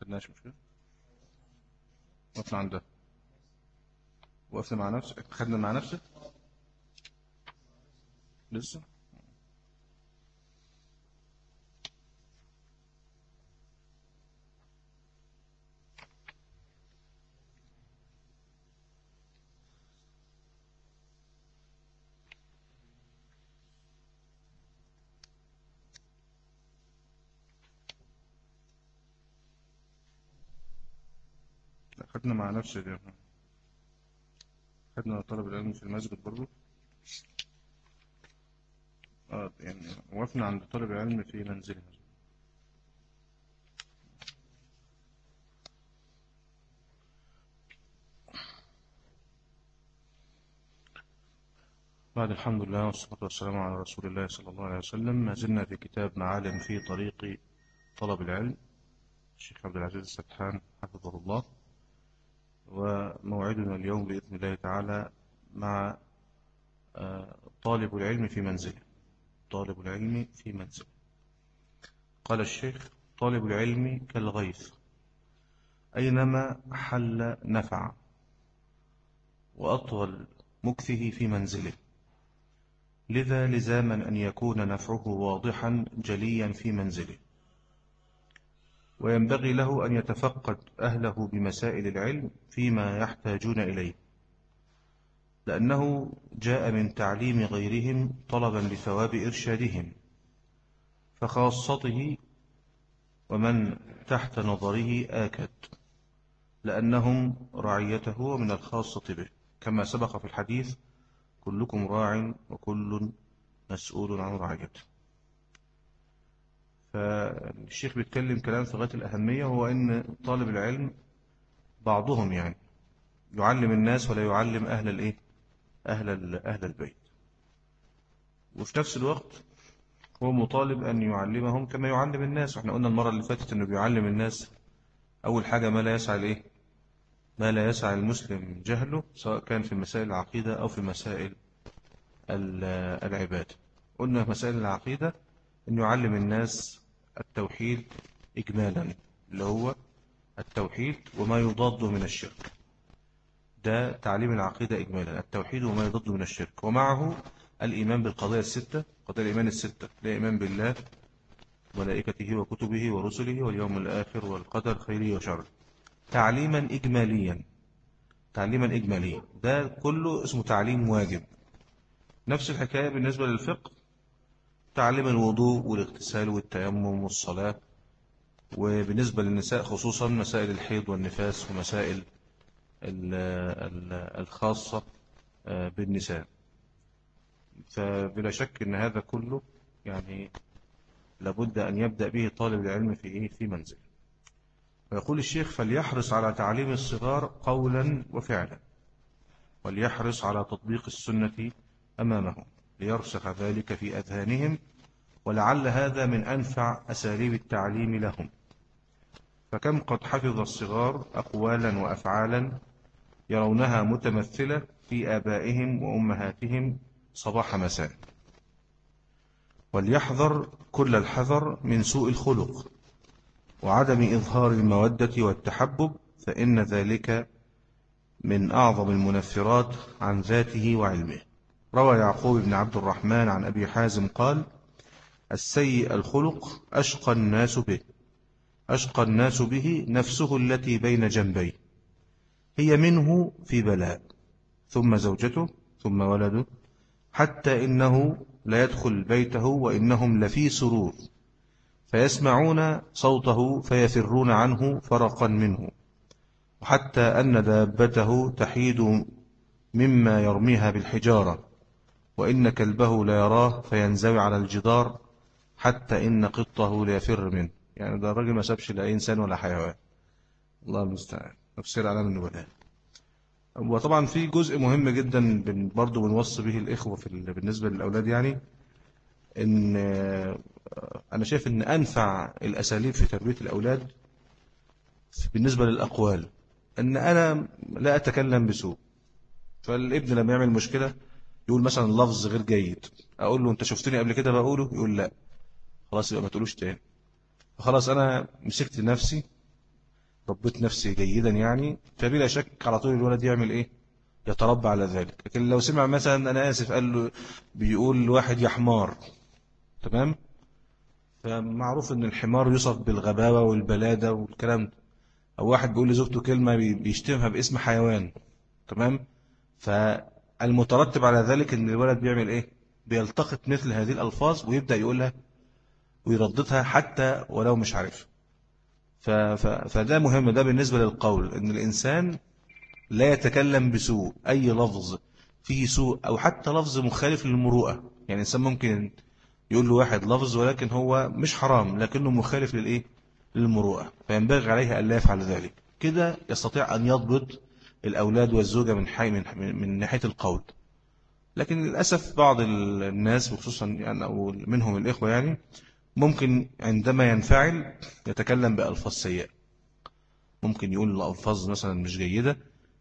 خدناش مشكلة. وقفنا عندها، وقفنا مع نفسك، خدنا مع نفسك لسه. خدنا مع نفسك يا ابني. خدنا طلب العلم في المسجد برضو. يعني وقفنا عند طلب العلم في منزله. بعد الحمد لله والصلاة والسلام على رسول الله صلى الله عليه وسلم، ما زلنا في كتاب معالم في طريق طلب العلم، الشيخ عبد العزيز السدحان حفظه الله. وموعدنا اليوم بإذن الله تعالى مع طالب العلم في منزله. طالب العلم في منزله. قال الشيخ: طالب العلم كالغيث، أينما حل نفع، وأطول مكثه في منزله، لذا لزاما أن يكون نفعه واضحا جليا في منزله، وينبغي له أن يتفقد أهله بمسائل العلم فيما يحتاجون إليه، لأنه جاء من تعليم غيرهم طلبا لثواب إرشادهم، فخاصته ومن تحت نظره آكد، لأنهم رعيته ومن الخاصة به، كما سبق في الحديث: كلكم راع وكل مسؤول عن رعيته. فالشيخ بيتكلم كلام في غاية الأهمية، هو أن طالب العلم بعضهم يعني يعلم الناس ولا يعلم أهل الإيه؟ أهل البيت، وفي نفس الوقت هو مطالب أن يعلمهم كما يعلم الناس. وإحنا قلنا المرة اللي فاتت أنه بيعلم الناس أول حاجة ما لا يسعى الإيه؟ ما لا يسعى المسلم جهله، سواء كان في مسائل العقيدة أو في مسائل العبادة. قلنا في مسائل العقيدة أن يعلم الناس التوحيد إجمالا، اللي هو التوحيد وما يضاده من الشرك. ده تعليم العقيدة إجمالا، التوحيد وما يضاده من الشرك، ومعه الإيمان بالقضايا الستة، قضايا الإيمان الستة: الإيمان بالله وملائكته وكتبه ورسله واليوم الآخر والقدر خيره وشره، تعليما إجماليا. تعليما إجماليا ده كله اسمه تعليم واجب. نفس الحكاية بالنسبة للفقه: تعليم الوضوء والاغتسال والتيمم والصلاة، وبالنسبة للنساء خصوصا مسائل الحيض والنفاس ومسائل الخاصة بالنساء. فبلا شك أن هذا كله يعني لابد أن يبدأ به طالب العلم في منزل. ويقول الشيخ: فليحرص على تعليم الصغار قولا وفعلا، وليحرص على تطبيق السنة أمامهم ليرسخ ذلك في أذهانهم، ولعل هذا من أنفع أساليب التعليم لهم. فكم قد حفظ الصغار أقوالا وأفعالا يرونها متمثلة في آبائهم وأمهاتهم صباح مساء. وليحذر كل الحذر من سوء الخلق وعدم إظهار المودة والتحبب، فإن ذلك من أعظم المنفرات عن ذاته وعلمه. روى يعقوب بن عبد الرحمن عن أبي حازم قال: السيء الخلق أشقى الناس به نفسه التي بين جنبيه، هي منه في بلاء، ثم زوجته، ثم ولده، حتى إنه لا يدخل بيته وإنهم لفي سرور، فيسمعون صوته فيفرون عنه فرقا منه، وحتى أن دابته تحيد مما يرميها بالحجارة، وإن كلبه لا يراه فينزوي على الجدار، حتى إن قطه ليفر منه. يعني ده الراجل ما سابش لا إنسان ولا حيوان. الله المستعان. تفسير علام النبلاء. وطبعا في جزء مهم جدا برضو بنوصي به الإخوة بالنسبة للأولاد، يعني إن أنا شايف إن أنفع الأساليب في تربية الأولاد بالنسبة للأقوال إن أنا لا أتكلم بسوء. فالابن لما يعمل مشكلة يقول مثلا لفظ غير جيد، أقول له: أنت شفتني قبل كده بقوله؟ يقول لا. خلاص يبقى ما تقولوش تاني. فخلاص أنا مسكت نفسي ربيت نفسي جيدا يعني، فبلا شك على طول الولد يعمل إيه؟ يتربى على ذلك. لكن لو سمع مثلا أنا آسف قال له بيقول واحد يا حمار، تمام، فمعروف ان الحمار يوصف بالغباوة والبلادة والكلام ده، او واحد بيقول لزوجته كلمة بيشتمها باسم حيوان، تمام، فالمترتب على ذلك ان الولد بيعمل ايه؟ بيلتقط مثل هذه الالفاظ ويبدأ يقولها ويرددها حتى ولو مش عارف. فده مهم، ده بالنسبة للقول ان الانسان لا يتكلم بسوء، اي لفظ فيه سوء او حتى لفظ مخالف للمروءة. يعني الانسان ممكن يقول له واحد لفظ ولكن هو مش حرام لكنه مخالف للإيه؟ للمروءة، فينبغي عليه ألا يفعل ذلك. كده يستطيع أن يضبط الأولاد والزوجة من ناحية القول. لكن للأسف بعض الناس وخصوصا يعني أو منهم الإخوة يعني ممكن عندما ينفعل يتكلم بألفاظ سيئة، ممكن يقول ألفاظ مثلا مش جيدة،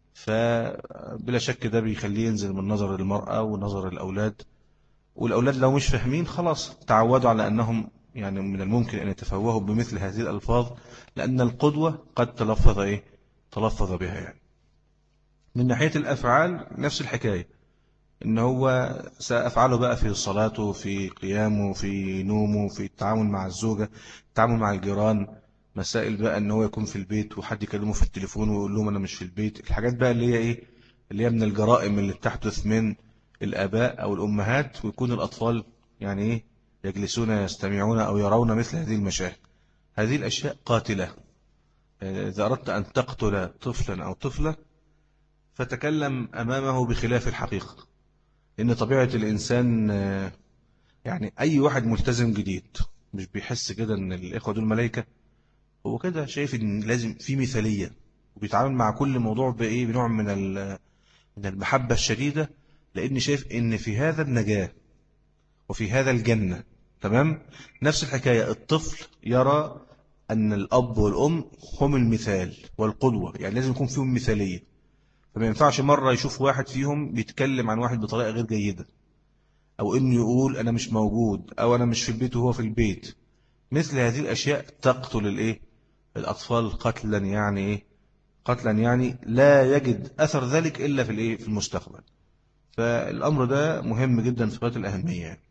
فبلا شك ده بيخليه ينزل من نظر المرأة ونظر الأولاد. والأولاد لو مش فاهمين خلاص تعودوا على أنهم يعني من الممكن أن يتفوهوا بمثل هذه الألفاظ، لأن القدوة قد تلفظ إيه؟ تلفظ بها يعني. من ناحية الأفعال نفس الحكاية، إن هو سأفعله بقى في صلاته، في قيامه، في نومه، في التعامل مع الزوجة، التعامل مع الجيران، مسائل بقى إن هو يكون في البيت وحد يكلمه في التليفون ويقول لهم أنا مش في البيت، الحاجات بقى اللي هي إيه؟ اللي هي من الجرائم اللي بتحدث من الآباء أو الأمهات، ويكون الأطفال يعني إيه؟ يجلسون يستمعون أو يرون مثل هذه المشاهد. هذه الأشياء قاتلة. إذا أردت أن تقتل طفلا أو طفلة فتكلم أمامه بخلاف الحقيقة، لأن طبيعة الإنسان يعني أي واحد ملتزم جديد مش بيحس كده إن الإخوة دول ملايكة، هو كده شايف إن لازم في مثالية، وبيتعامل مع كل موضوع بإيه؟ بنوع من المحبة الشديدة، لأن شايف إن في هذا النجاة وفي هذا الجنة. تمام. نفس الحكاية الطفل يرى أن الأب والأم هم المثال والقدوة، يعني لازم يكون فيهم مثالية، فما ينفعش مرة يشوف واحد فيهم بيتكلم عن واحد بطريقة غير جيدة، أو إنه يقول أنا مش موجود، أو أنا مش في البيت وهو في البيت. مثل هذه الأشياء تقتل الإيه؟ الأطفال قتلا، يعني إيه؟ قتلا يعني لا يجد أثر ذلك إلا في الإيه؟ في المستقبل. فالأمر ده مهم جدا في غاية الأهمية يعني.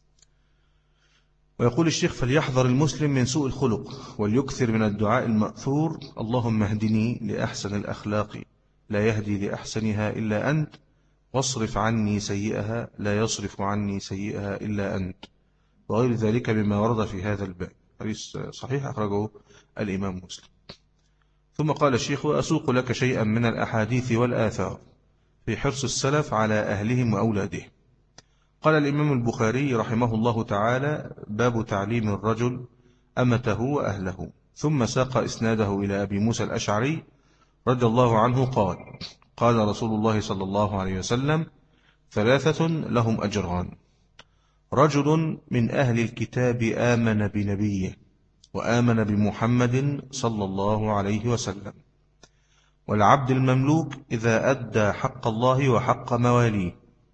ويقول الشيخ فليحذر المسلم من سوء الخلق وليكثر من الدعاء المأثور اللهم اهدني لأحسن الأخلاق لا يهدي لأحسنها إلا أنت، واصرف عني سيئها لا يصرف عني سيئها إلا أنت، وغير ذلك مما ورد في هذا الباب. حديث صحيح أخرجه الإمام مسلم. ثم قال الشيخ وأسوق لك شيئا من الأحاديث والآثار في حرص السلف على أهلهم وأولادهم. قال الإمام البخاري رحمه الله تعالى باب تعليم الرجل أمته وأهله، ثم ساق إسناده إلى أبي موسى الأشعري رضي الله عنه قال قال رسول الله صلى الله عليه وسلم ثلاثة لهم أجران: رجل من أهل الكتاب آمن بنبيه وآمن بمحمد صلى الله عليه وسلم، والعبد المملوك إذا أدى حق الله وحق مواليه،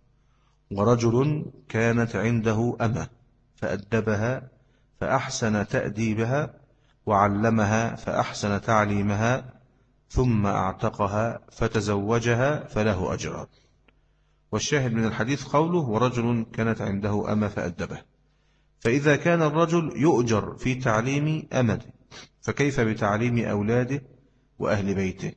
ورجل كانت عنده أمة فأدبها فأحسن تأديبها وعلمها فأحسن تعليمها ثم أعتقها فتزوجها فله أجران. والشاهد من الحديث قوله ورجل كانت عنده أمة فأدبها، فإذا كان الرجل يؤجر في تعليم أمته فكيف بتعليم أولاده وأهل بيته؟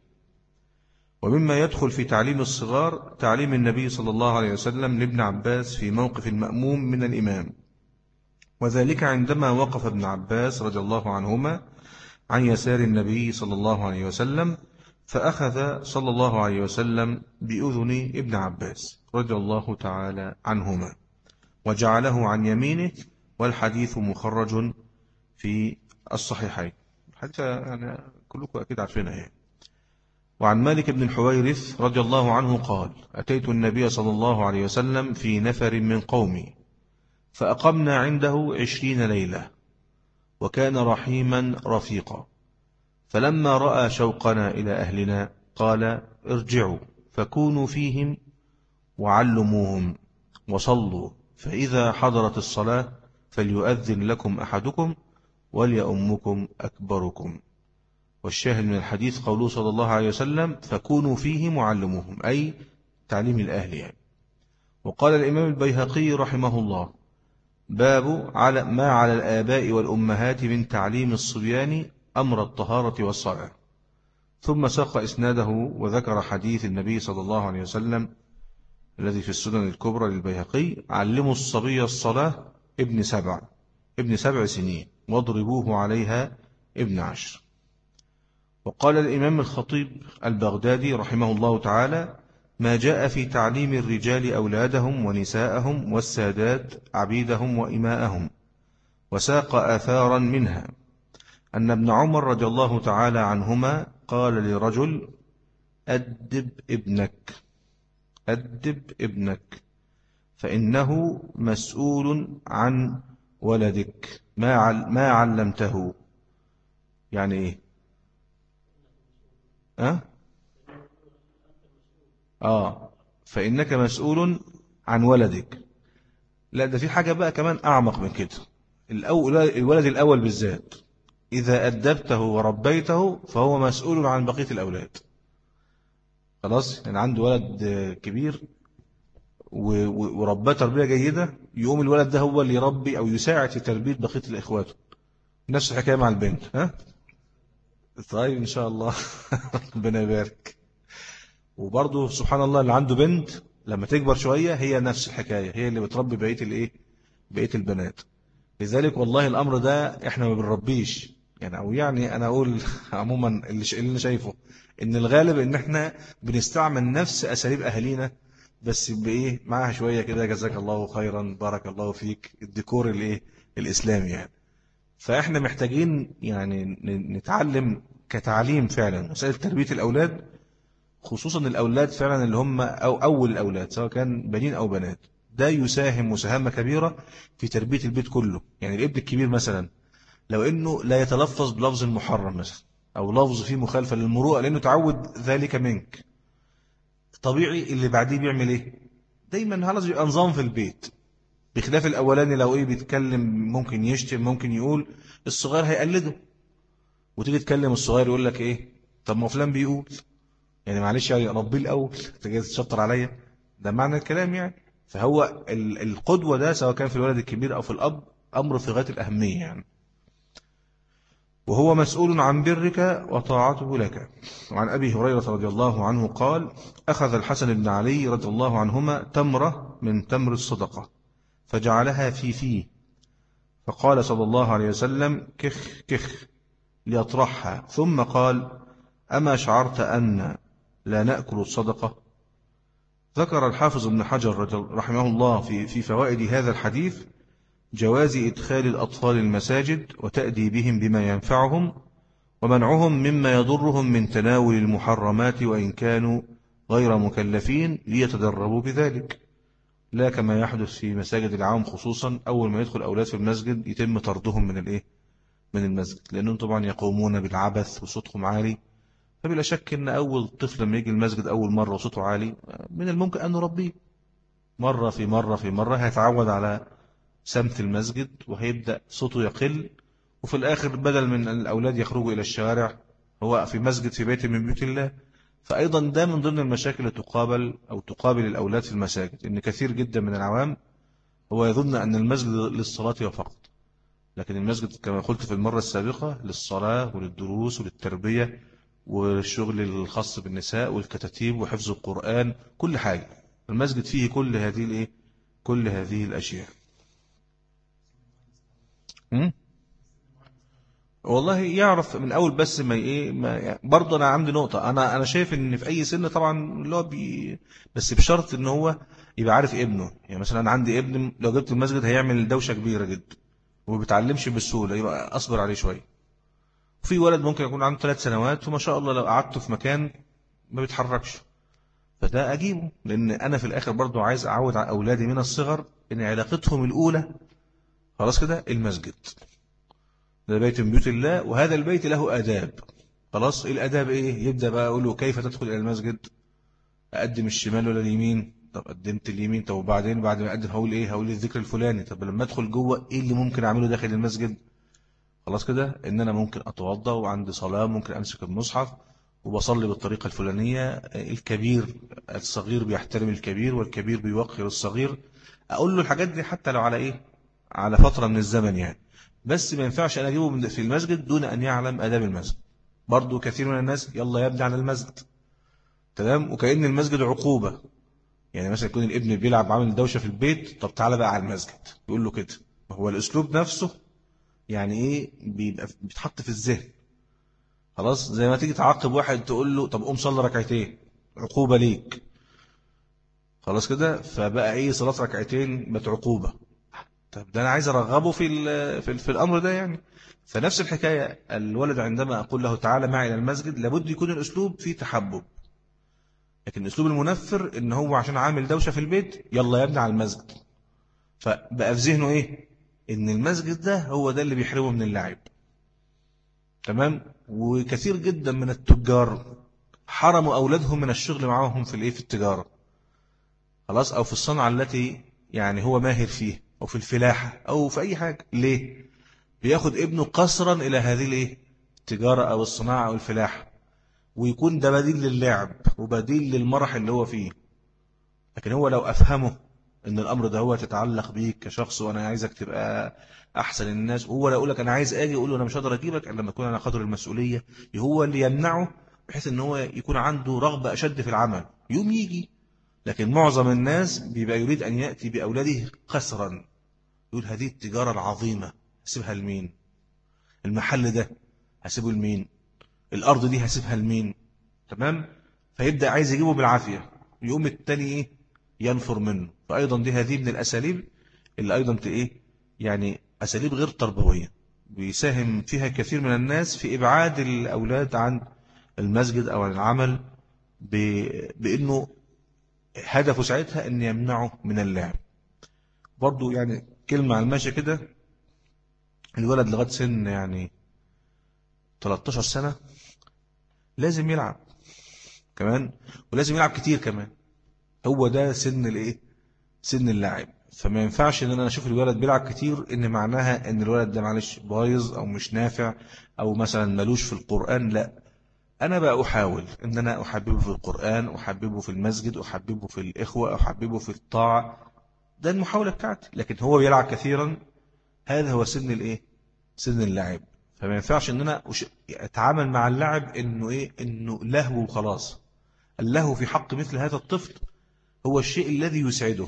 ومما يدخل في تعليم الصغار تعليم النبي صلى الله عليه وسلم لابن عباس في موقف المأموم من الإمام، وذلك عندما وقف ابن عباس رضي الله عنهما عن يسار النبي صلى الله عليه وسلم، فأخذ صلى الله عليه وسلم بأذن ابن عباس رضي الله تعالى عنهما وجعله عن يمينه، والحديث مخرج في الصحيحين. حتى يعني كلكم أكيد عارفينها يعني. وعن مالك بن الحويرث رضي الله عنه قال أتيت النبي صلى الله عليه وسلم في نفر من قومي فأقمنا عنده 20 ليلة، وكان رحيما رفيقا، فلما رأى شوقنا إلى أهلنا قال ارجعوا فكونوا فيهم وعلموهم وصلوا، فإذا حضرت الصلاة فليؤذن لكم أحدكم وليؤمكم أكبركم. والشاهد من الحديث قوله صلى الله عليه وسلم فكونوا فيه معلموهم، أي تعليم الأهل يعني. وقال الإمام البيهقي رحمه الله باب على ما على الآباء والأمهات من تعليم الصبيان أمر الطهارة والصلاة. ثم ساق إسناده وذكر حديث النبي صلى الله عليه وسلم الذي في السنن الكبرى للبيهقي علموا الصبي الصلاة ابن 7 سنين واضربوه عليها ابن 10. وقال الإمام الخطيب البغدادي رحمه الله تعالى ما جاء في تعليم الرجال أولادهم ونساءهم والسادات عبيدهم وإماءهم. وساق آثارا منها أن ابن عمر رضي الله تعالى عنهما قال لرجل أدب ابنك فإنه مسؤول عن ولدك ما علمته. يعني إيه؟ فإنك مسؤول عن ولدك. لا، ده في حاجة بقى كمان أعمق من كده. الولد الأول بالذات إذا أدبته وربيته فهو مسؤول عن بقية الأولاد. خلاص، يعني عنده ولد كبير ورباه تربية جيدة، يقوم الولد ده هو اللي يربي أو يساعد في تربية بقية الإخوات. نفس الحكاية مع البنت. طيب إن شاء الله. ربنا يبارك. وبرضه سبحان الله اللي عنده بنت لما تكبر شوية هي نفس الحكاية، هي اللي بتربي بقية البنات. لذلك والله الأمر ده إحنا ما بنربيش يعني، أو يعني أنا أقول عموما اللي أنا شايفه إن الغالب إن إحنا بنستعمل نفس أساليب أهالينا، بس بإيه معها شوية كده جزاك الله خيرا بارك الله فيك الديكور الإسلامي يعني. فإحنا محتاجين يعني نتعلم كتعليم فعلا مسألة تربية الأولاد، خصوصا الأولاد فعلا اللي هم أول الأولاد سواء كان بنين أو بنات. ده يساهم مساهمة كبيرة في تربية البيت كله. يعني الابن الكبير مثلا لو إنه لا يتلفظ بلفظ محرم مثلا أو لفظ فيه مخالفة للمروءة لأنه تعود ذلك منك، طبيعي اللي بعديه بيعمل إيه؟ دايما خلاص يبقى نظام في البيت. بخلاف الأولاني لو بيتكلم ممكن يشتم ممكن يقول، الصغير هيقلده. وتيجي تكلم الصغير يقول لك إيه؟ طب ما فلان بيقول، يعني معلش يعني ربي الأول تجي تشطر عليا، ده معنى الكلام يعني. فهو القدوة ده سواء كان في الولد الكبير أو في الأب أمر في غاية الأهمية يعني. وهو مسؤول عن برك وطاعته لك. وعن أبي هريرة رضي الله عنه قال أخذ الحسن بن علي رضي الله عنهما تمرة من تمر الصدقة فجعلها في فيه، فقال صلى الله عليه وسلم كخ كخ ليطرحها، ثم قال أما شعرت أن لا نأكل الصدقة؟ ذكر الحافظ ابن حجر رحمه الله في فوائد هذا الحديث جواز إدخال الأطفال المساجد وتأديبهم بما ينفعهم ومنعهم مما يضرهم من تناول المحرمات وإن كانوا غير مكلفين ليتدربوا بذلك، لا كما يحدث في مساجد العام خصوصا أول ما يدخل أولاد في المسجد يتم طردهم من المسجد، لأنهم طبعا يقومون بالعبث وصوتهم عالي. فبلا شك أن أول طفل لما يجي المسجد أول مرة وصوته عالي من الممكن أن نربيه مرة في مرة في مرة، هيتعود على سمت المسجد وهيبدأ صوته يقل، وفي الآخر بدل من الأولاد يخرجوا إلى الشوارع هو في مسجد في بيت من بيوت الله. فأيضا ده من ضمن المشاكل اللي تقابل الأولاد في المساجد، إن كثير جدا من العوام هو يظن أن المسجد للصلاة فقط، لكن المسجد كما قلت في المرة السابقة للصلاة وللدروس وللتربية والشغل الخاص بالنساء والكتاتيب وحفظ القرآن، كل حاجة المسجد فيه كل هذه الأشياء. والله يعرف من أول، بس ما برضه أنا عندي نقطة، أنا شايف إن في أي سن طبعا اللي هو بس بشرط إن هو يبقى عارف ابنه. يعني مثلا أنا عندي ابن لو جبت المسجد هيعمل دوشة كبيرة جدا وما بيتعلمش بالسهولة، يبقى أصبر عليه شوية. في ولد ممكن يكون عنده 3 سنوات وما شاء الله لو قعدته في مكان ما بيتحركش، فده أجيبه، لأن أنا في الآخر برضو عايز أعود على أولادي من الصغر إن علاقتهم الأولى خلاص كده المسجد ده بيت من بيوت الله، وهذا البيت له آداب. خلاص الآداب إيه؟ يبدأ بقى أقول له كيف تدخل إلى المسجد، أقدم الشمال ولا اليمين؟ طب قدمت اليمين، طب وبعدين بعد ما أقدم هقول إيه؟ هقول الذكر الفلاني. طب لما أدخل جوه إيه اللي ممكن أعمله داخل المسجد؟ خلاص كده، إن أنا ممكن أتوضأ وعندي صلاة، ممكن أمسك المصحف وبصلي بالطريقة الفلانية. الكبير الصغير بيحترم الكبير، والكبير بيوقر الصغير. أقول له الحاجات دي حتى لو على إيه، على فترة من الزمن يعني. بس ما ينفعش أنا أجيبه في المسجد دون أن يعلم آداب المسجد. برضو كثير من الناس يلا يبني على المسجد، تمام، وكأن المسجد عقوبة. يعني مثلا يكون الابن بيلعب عامل دوشة في البيت، طب تعالى بقى على المسجد، يقول له كده. هو الأسلوب نفسه يعني إيه، بيبقى بيتحط في الذهن. خلاص، زي ما تيجي تعاقب واحد تقول له طب قوم صلي ركعتين، عقوبة ليك. خلاص كده، فبقى إيه، صلاة ركعتين بقت عقوبة. طب ده أنا عايز أرغبه في الأمر ده يعني. فنفس الحكاية، الولد عندما أقول له تعالى معي إلى المسجد، لابد يكون الأسلوب فيه تحبب. لكن الأسلوب المنفر إن هو عشان عامل دوشة في البيت يلا يا ابني على المسجد، فبقى في ذهنه إيه، إن المسجد ده هو ده اللي بيحرمه من اللعب. تمام. وكثير جدا من التجار حرموا أولادهم من الشغل معهم في الإيه، في التجارة، خلاص، أو في الصنعة التي يعني هو ماهر فيه، أو في الفلاحة، أو في أي حاجة. ليه؟ بياخد ابنه قصرا إلى هذه الإيه، التجارة أو الصناعة أو الفلاحة، ويكون ده بديل للعب وبديل للمرح اللي هو فيه. لكن هو لو أفهمه إن الأمر ده هو تتعلق بيك كشخص، وأنا عايزك تبقى أحسن الناس، وهو لا يقول لك أنا عايز أجي، يقول له أنا مش هقدر أجيبك إلا لما أكون أنا قدر المسؤولية، هو اللي يمنعه، بحيث إن هو يكون عنده رغبة أشد في العمل يوم يجي. لكن معظم الناس بيبقى يريد أن يأتي بأولاده قسرا، يقول هذه التجارة العظيمة هسيبها لمين؟ المحل ده هسيبه لمين؟ الأرض دي هسيبها لمين؟ تمام. فيبدأ عايز يجيبه بالعافية، يقوم التاني إيه، ينفر منه. فأيضا دي هذه من الأساليب اللي أيضا إيه، يعني أساليب غير تربوية، بيساهم فيها كثير من الناس في إبعاد الأولاد عن المسجد أو عن العمل، بأنه هدفه ساعتها أن يمنعه من اللعب. برضو يعني كلمة على الماشية كده، الولد لغاية سن يعني 13 سنة لازم يلعب كمان، ولازم يلعب كتير كمان. هو ده سن الايه، سن اللعب. فما ينفعش ان انا اشوف الولد بيلعب كتير ان معناها ان الولد ده معلش بايظ او مش نافع او مثلا ملوش في القرآن. لا، انا بقى احاول ان انا احببه في القرآن، احببه في المسجد، احببه في الاخوة، احببه في الطاعة. ده المحاولة بتاعتي. لكن هو بيلعب كثيرا، هذا هو سن الايه، سن اللعب. فما ينفعش ان انا اتعامل مع اللعب انه ايه، انه لهو وخلاص. اللهو في حق مثل هذا الطفل هو الشيء الذي يسعده.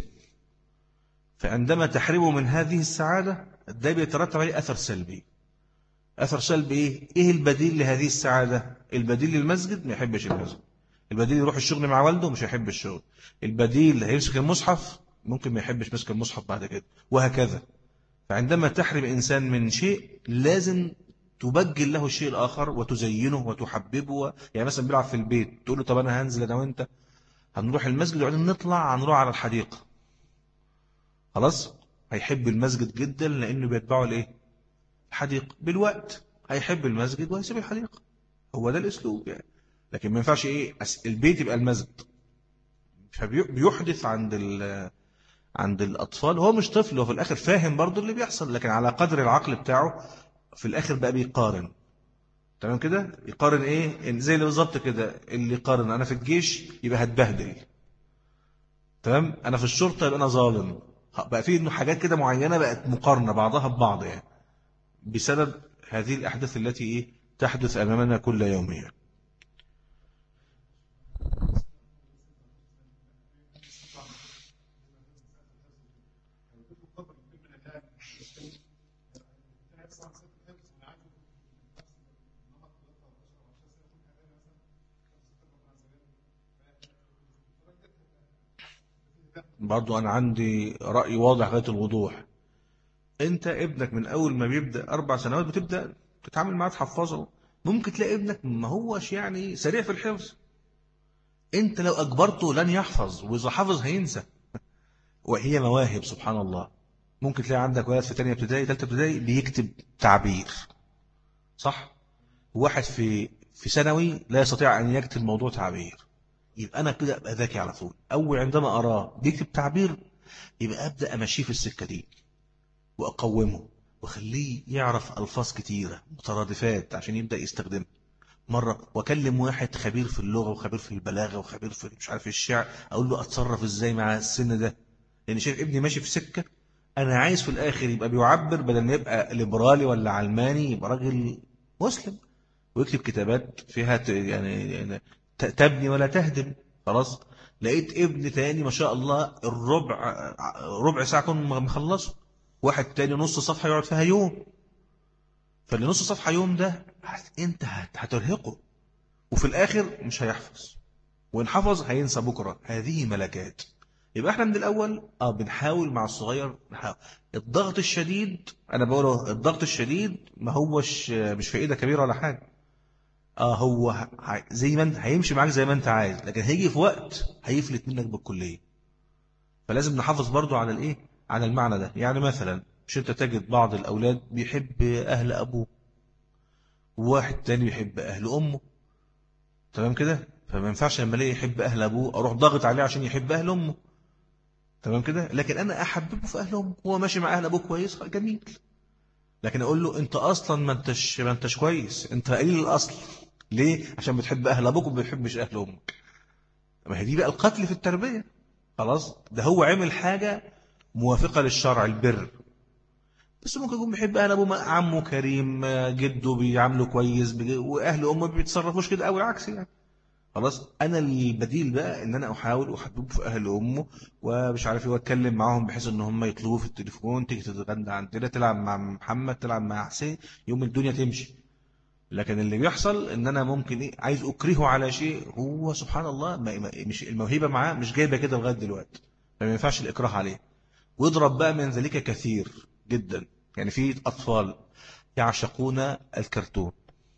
فعندما تحرمه من هذه السعادة، ده بيترتب عليه أثر سلبي. أثر سلبي إيه؟ إيه البديل لهذه السعادة؟ البديل للمسجد ما يحبش المسجد. البديل يروح الشغل مع والده مش هيحب الشغل. البديل هيمسك المصحف ممكن ما يحبش مسك المصحف بعد كده، وهكذا. فعندما تحرم إنسان من شيء لازم تبجل له الشيء الآخر وتزينه وتحببه. يعني مثلا بيلعب في البيت، تقول له طب أنا هنزل أنا وأنت هنروح المسجد وبعدين نطلع هنروح على الحديقة. خلاص، هيحب المسجد جدا لأنه بيتبعه الإيه، الحديقة. بالوقت هيحب المسجد وهيسيب الحديقة. هو ده الأسلوب يعني. لكن ما ينفعش إيه، البيت يبقى المسجد. فبيحدث عند الأطفال. هو مش طفل، هو في الآخر فاهم برضو اللي بيحصل، لكن على قدر العقل بتاعه في الآخر بقى بيقارن. تمام كده، يقارن إيه، زي اللي بالظبط كده اللي يقارن أنا في الجيش يبقى هتبهدل، تمام، أنا في الشرطة يبقى أنا ظالم. بقى فيه إنه حاجات كده معينة بقت مقارنة بعضها ببعض يعني، بسبب هذه الأحداث التي إيه تحدث أمامنا كل يوم يعني. برضو أنا عندي رأي واضح غاية الوضوح. أنت ابنك من أول ما بيبدأ 4 سنوات بتبدأ تتعامل معاه تحفظه. ممكن تلاقي ابنك ما هوش يعني سريع في الحفظ، أنت لو أجبرته لن يحفظ، وإذا حفظ هينسى. وهي مواهب سبحان الله. ممكن تلاقي عندك ولد في تانية ابتدائي تالتة ابتدائي بيكتب تعبير صح، واحد في ثانوي لا يستطيع أن يكتب موضوع تعبير. يبقى أنا كده أبقى ذكي على طول. أول عندما أراه بيكتب تعبير يبقى أبدأ أمشيه في السكة دي وأقومه. وخليه يعرف ألفاظ كتيرة مترادفات عشان يبدأ يستخدمها مرة. وأكلم واحد خبير في اللغة وخبير في البلاغة وخبير في مش عارف الشعر، أقول له أتصرف إزاي مع السن ده، لأن شايف ابني ماشي في سكة. أنا عايز في الآخر يبقى بيعبر، بدل ما يبقى ليبرالي ولا علماني، يبقى راجل مسلم ويكتب كتابات فيها يعني تبني ولا تهدم. خلاص. لقيت ابن تاني ما شاء الله ربع ساعة كون مخلصه، واحد تاني نص صفحة يقعد فيها يوم. فاللي نص صفحة يوم ده انت هترهقه، وفي الآخر مش هيحفظ، وإن حفظ هينسى بكرة. هذه ملكات. يبقى احنا من الأول بنحاول مع الصغير نحاول. الضغط الشديد، أنا بقوله الضغط الشديد ما هوش مش في إيدة كبيرة ولا حاجة. هو زي ما انت هيمشي معاك زي ما انت عايز، لكن هيجي في وقت هيفلت منك بالكلية. فلازم نحافظ برضو على الايه، على المعنى ده. يعني مثلا مش انت تجد بعض الأولاد بيحب أهل أبوه، وواحد تاني بيحب أهل أمه، تمام كده؟ فما ينفعش لما الاقي يحب أهل أبوه أروح ضاغط عليه عشان يحب أهل أمه، تمام كده؟ لكن أنا أحببه في أهل أمه، هو ماشي مع أهل أبوه كويس جميل. لكن أقول له أنت أصلا ما أنتش كويس، أنت قليل الأصل. ليه؟ عشان بتحب أهل أبوك وما بتحبش أهل أمك. ما هي دي بقى القتل في التربية. خلاص. ده هو عمل حاجة موافقة للشرع، البر، بس ممكن يكون بيحب أهل أبوه، عمه كريم، جده بيعامله كويس، وأهل أمه ما بيتصرفوش كده أو العكس يعني. خلاص. أنا البديل بقى إن أنا أحاول أحببه في أهل أمه ومش عارف إيه، وأتكلم معاهم بحيث إن هم يطلبوا في التليفون، تيجي تتغدى عندنا، تلعب مع محمد، تلعب مع حسين، يوم الدنيا تمشي. لكن اللي بيحصل ان انا ممكن عايز اكرهه على شيء، هو سبحان الله مش الموهبه معاه مش جايبه كده لغايه دلوقتي، فما ينفعش الاكراه عليه. ويضرب بقى من ذلك كثير جدا. يعني في اطفال يعشقون الكرتون،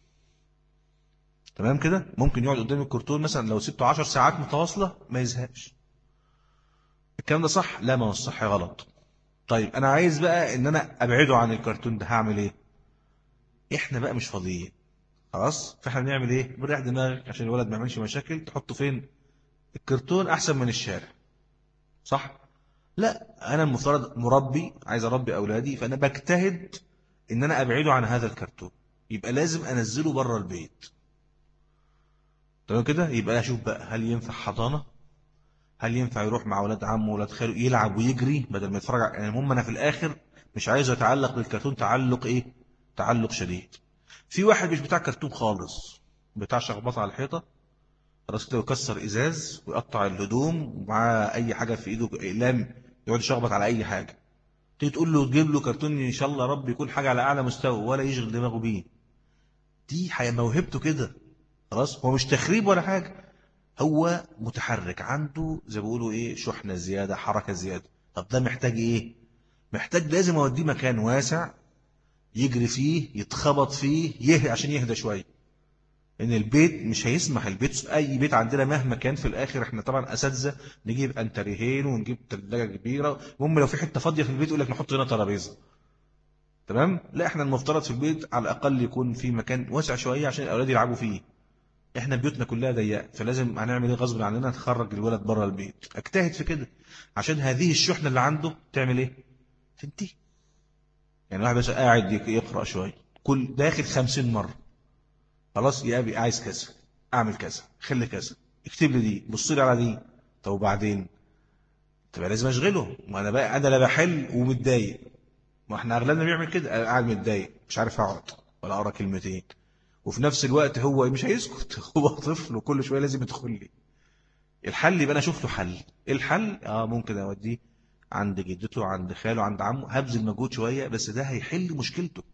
تمام كده؟ ممكن يقعد قدام الكرتون مثلا لو سبته 10 ساعات متواصله ما يزهقش. الكلام ده صح؟ لا، ما هو الصح غلط. طيب انا عايز بقى ان انا ابعده عن الكرتون ده، هعمل ايه؟ احنا بقى مش فاضيين. خلاص. فاحنا بنعمل ايه؟ بنريح دماغك عشان الولد ما يعملش مشاكل. تحطه فين؟ الكرتون احسن من الشارع، صح؟ لا، انا المفترض مربي عايز اربي اولادي، فانا بجتهد ان انا ابعده عن هذا الكرتون. يبقى لازم انزله بره البيت، تمام كده؟ يبقى اشوف بقى هل ينفع حضانه، هل ينفع يروح مع اولاد عمه واولاد خاله يلعب ويجري بدل ما يتفرج يعني المهم انا في الاخر مش عايز يتعلق بالكرتون تعلق ايه، تعلق شديد. في واحد مش بتاع كرتون خالص، بتاع شخبطه على الحيطه، خلاص كده، ويكسر ازاز ويقطع الهدوم ومعاه اي حاجه في ايده اقلام، يقعد يشخبط على اي حاجه. تيجي تقول له تجيب له كرتون ان شاء الله رب يكون حاجه على اعلى مستوى، ولا يشغل دماغه بيه. دي موهبته كده. خلاص. هو مش تخريب ولا حاجه، هو متحرك عنده زي ما بيقولوا ايه، شحنه زياده، حركه زياده. طب ده محتاج ايه؟ محتاج لازم اوديه مكان واسع يجري فيه، يتخبط فيه، عشان يهدى شويه. ان البيت مش هيسمح، البيت اي بيت عندنا مهما كان في الاخر احنا طبعا اساتذه، نجيب انتريهين ونجيب ثلاجه كبيره، المهم لو في حته فاضيه في البيت يقول لك نحط هنا ترابيزه، تمام؟ لا، احنا المفترض في البيت على الاقل يكون في مكان واسع شويه عشان الاولاد يلعبوا فيه. احنا بيوتنا كلها ضيقه، فلازم هنعمل ايه غصب عننا، نخرج الولد بره البيت. اجتهد في كده عشان هذه الشحنه اللي عنده تعمل ايه، تنتهي. يعني واحد بس قاعد يقرا شويه، كل داخل 50 مره، خلاص يا ابي عايز كذا، اعمل كذا، خلي كذا، اكتب لي دي، بص لي على دي. طب وبعدين؟ تبقى لازم اشغله، ما انا بقى انا لا بحل ومتضايق. ما احنا اغلبنا بيعمل كده، قاعد متضايق مش عارف اقعد ولا اقرا كلمتين، وفي نفس الوقت هو مش هيسكت هو طفل وكل شويه لازم يدخل لي. الحل يبقى انا اشوف له حل. إيه الحل؟ ممكن اوديه عند جدته، عند خاله، عند عمه، هبذل مجهود شويه بس ده هيحل مشكلته.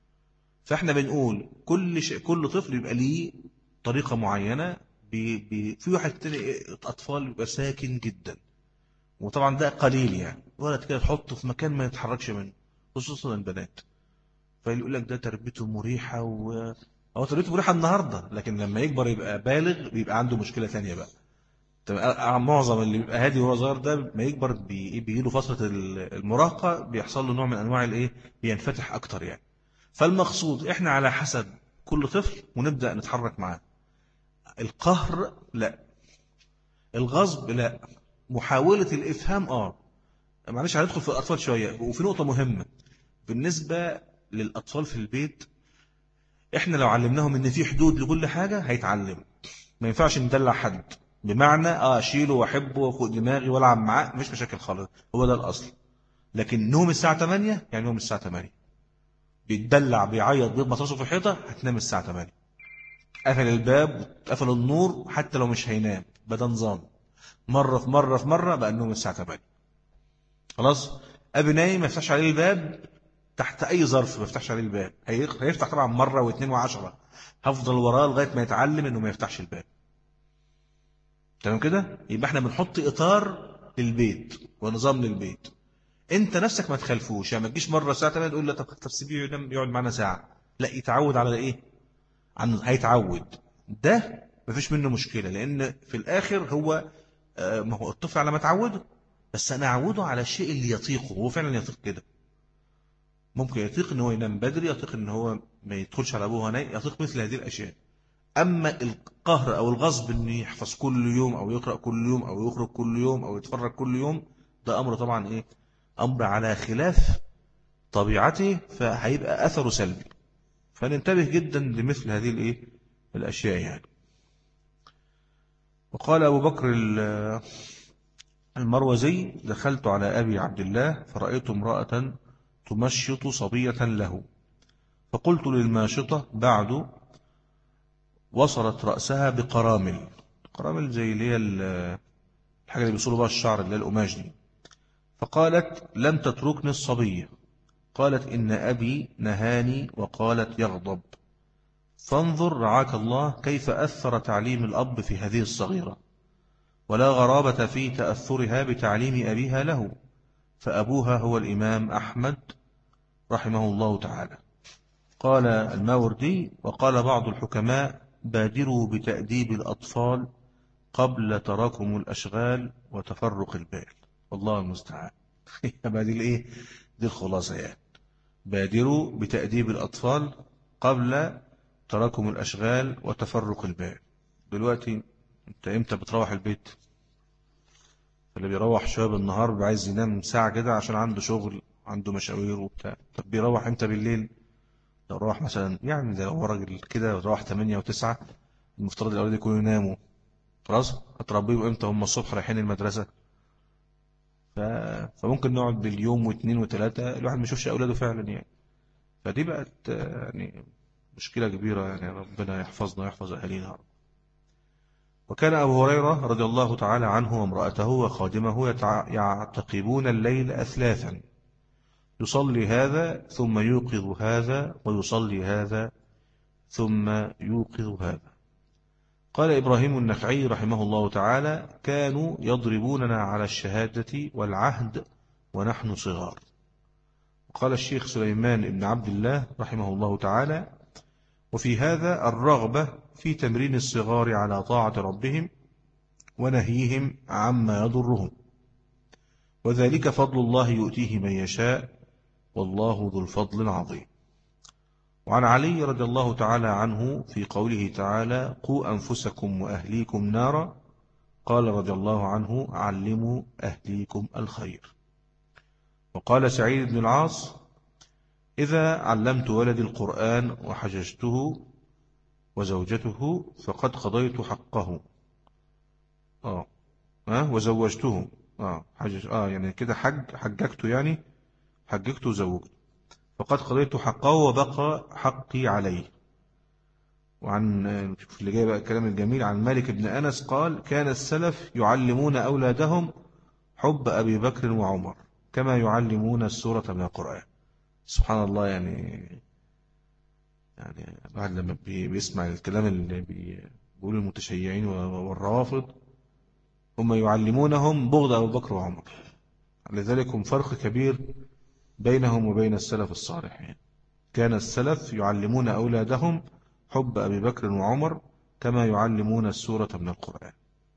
فاحنا بنقول كل طفل يبقى ليه طريقة معينة. في واحد تاني أطفال يبقى ساكن جدا، وطبعا ده قليل يعني، ولد كده تحطه في مكان ما يتحركش منه، خصوصا البنات. فيقول لك ده تربيته مريحة هو تربيته مريحة النهاردة، لكن لما يكبر يبقى بالغ بيبقى عنده مشكلة تانية بقى. معظم اللي بيبقى هادي وهو صغير ده ما يكبر بيجي له فترة المراهقة، بيحصل له نوع من أنواع الإيه، بينفتح أكتر يعني. فالمقصود إحنا على حسب كل طفل ونبدأ نتحرك معاه. القهر لا، الغصب لا، محاولة الإفهام معلش هندخل في الأطفال شوية. وفي نقطة مهمة، بالنسبة للأطفال في البيت، إحنا لو علمناهم إن في حدود لكل حاجة هيتعلم. ما ينفعش ندلع حد، بمعنى أشيله وأحبه وفوق دماغي وألعب معاه، مش مشاكل خالص، هو ده الأصل. لكن نوم الساعة 8 يعني نوم الساعة 8، بيتدلع بيعيط بيخبط راسه في الحيطة، هتنام الساعة 8. قفل الباب قفل النور حتى لو مش هينام، بدأ نظام. مرة في مرة في مرة بقى النوم الساعة 8. خلاص. أبي نايم ما يفتحش عليه الباب تحت أي ظرف، ما يفتحش عليه الباب، هيفتح طبعا مرة واثنين وعشرة، هفضل وراه لغاية ما يتعلم إنه ما يفتحش الباب. تمام كده؟ يبقى احنا بنحط إطار للبيت ونظام للبيت. انت نفسك ما تخالفوش، يعني ما تجيش مرة الساعة 8 تقول له طب سيبيه يقعد معانا ساعة، لا، يتعود على ايه؟ هيتعود. ده مفيش منه مشكلة، لأن في الآخر هو ما هو الطفل على ما تعوده، بس أنا أعوده على الشيء اللي يطيقه، هو فعلا يطيق كده. ممكن يطيق إن هو ينام بدري، يطيق إن هو ما يدخلش على أبوه نايم، يطيق مثل هذه الأشياء. أما القهر أو الغصب إنه يحفظ كل يوم أو يقرأ كل يوم أو يخرج كل يوم أو يتفرج كل يوم، ده أمر طبعا إيه؟ أمر على خلاف طبيعته، فهيبقى أثره سلبي. فننتبه جدا لمثل هذه الإيه؟ الأشياء يعني. وقال أبو بكر المروزي: دخلت على أبي عبد الله فرأيت امرأة تمشط صبية له، فقلت للماشطة بعد، وصلت رأسها بقرامل. قرامل زي اللي هي الحاجة اللي بيصولوا بها الشعر، اللي هي القماش دي. فقالت: لم تتركني الصبية. قالت: إن أبي نهاني. وقالت: يغضب. فانظر رعاك الله كيف أثر تعليم الأب في هذه الصغيرة، ولا غرابة في تأثرها بتعليم أبيها له، فأبوها هو الإمام أحمد رحمه الله تعالى. قال الماوردي: وقال بعض الحكماء: بادروا بتأديب الأطفال قبل تراكم الأشغال وتفرق البال. والله المستعان. يبقى دي الايه؟ دي الخلاصة يعني. بادروا بتأديب الأطفال قبل تراكم الأشغال وتفرق البال. دلوقتي انت امتى بتروح البيت؟ اللي بيروح شباب النهار بيبقى عايز ينام ساعة كده عشان عنده شغل، عنده مشاوير وبتاع. طب بيروح امتى بالليل؟ لو روح مثلا، يعني ده لو راجل كده روح 8 و9، المفترض الأولاد يكونوا يناموا. خلاص، هتربيهم امتى؟ هم الصبح رايحين المدرسة. ف... فممكن نقعد باليوم واثنين وثلاثة الواحد ما يشوفش أولاده فعلا يعني. فدي بقت يعني مشكلة كبيرة يعني. ربنا يحفظنا ويحفظ أهالينا. وكان أبو هريرة رضي الله تعالى عنه وامرأته وخادمه يعتقبون الليل أثلاثا، يصلي هذا ثم يوقظ هذا، ويصلي هذا ثم يوقظ هذا. قال إبراهيم النخعي رحمه الله تعالى: كانوا يضربوننا على الشهادة والعهد ونحن صغار. قال الشيخ سليمان بن عبد الله رحمه الله تعالى: وفي هذا الرغبة في تمرين الصغار على طاعة ربهم ونهيهم عما يضرهم، وذلك فضل الله يؤتيه من يشاء، والله ذو الفضل العظيم. وعن علي رضي الله تعالى عنه في قوله تعالى: قوا أنفسكم وأهليكم نارا، قال رضي الله عنه: علموا أهليكم الخير. وقال سعيد بن العاص: إذا علمت ولدي القرآن وحججته وزوجته فقد قضيت حقه. وزوجته. حجج يعني كده حججته، يعني حججته وزوجته، فقد قضيت حقه وبقى حقي عليه. وعن اللي جاي بقى الكلام الجميل، عن مالك بن أنس قال: كان السلف يعلمون أولادهم حب أبي بكر وعمر كما يعلمون السورة من القرآن. سبحان الله يعني الواحد لما بيسمع الكلام اللي بيقول المتشيعين والروافض، هم يعلمونهم بغض أبو بكر وعمر. لذلك هم فرق كبير بينهم وبين السلف الصالح. كان السلف يعلمون أولادهم حب أبي بكر وعمر كما يعلمون السورة من القرآن.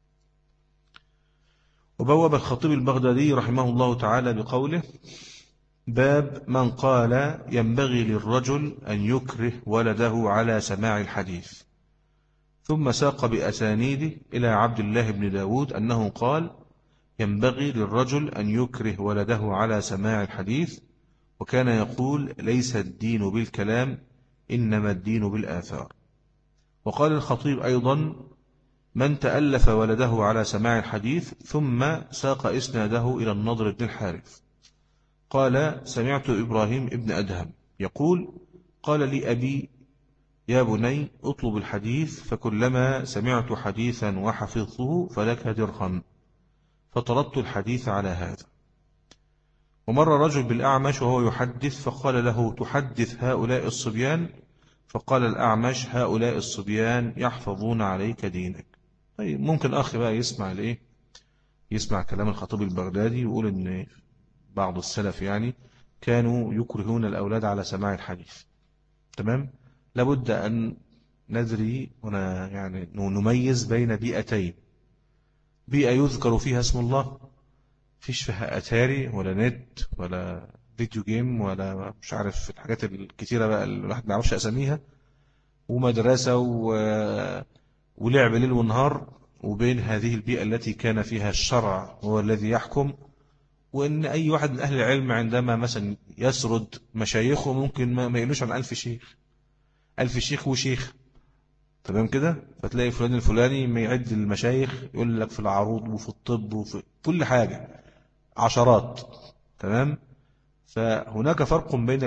وبوب الخطيب البغدادي رحمه الله تعالى بقوله: باب من قال ينبغي للرجل أن يكره ولده على سماع الحديث. ثم ساق بأسانيده إلى عبد الله بن داود أنه قال: ينبغي للرجل أن يكره ولده على سماع الحديث، وكان يقول ليس الدين بالكلام إنما الدين بالآثار. وقال الخطيب أيضا من تألف ولده على سماع الحديث ثم ساق إسناده إلى النضر بن الحارث. قال سمعت إبراهيم ابن أدهم يقول قال لي أبي يا بني اطلب الحديث فكلما سمعت حديثا وحفظته فلك درهم، فطردت الحديث على هذا. ومر رجل بالأعمش وهو يحدث فقال له تحدث هؤلاء الصبيان؟ فقال الأعمش هؤلاء الصبيان يحفظون عليك دينك. طيب ممكن أخي بقى يسمع الإيه؟ يسمع كلام الخطيب البغدادي ويقول إن بعض السلف يعني كانوا يكرهون الأولاد على سماع الحديث. تمام؟ لابد أن ندري هنا يعني نميز بين بيئتين: بيئة يذكر فيها اسم الله، فيش فيها أتاري ولا نت ولا فيديو جيم ولا مش عارف الحاجات الكتيرة بقى اللي الواحد ما يعرفش أساميها، ومدرسة ولعب ليل ونهار، وبين هذه البيئة التي كان فيها الشرع هو الذي يحكم، وإن أي واحد من أهل العلم عندما مثلا يسرد مشايخه ممكن ما يقولوش عن 1000 شيخ، 1000 شيخ وشيخ. تمام كده؟ فتلاقي فلان الفلاني ما يعد المشايخ يقول لك في العروض وفي الطب وفي كل حاجة عشرات. تمام؟ فهناك فرق بين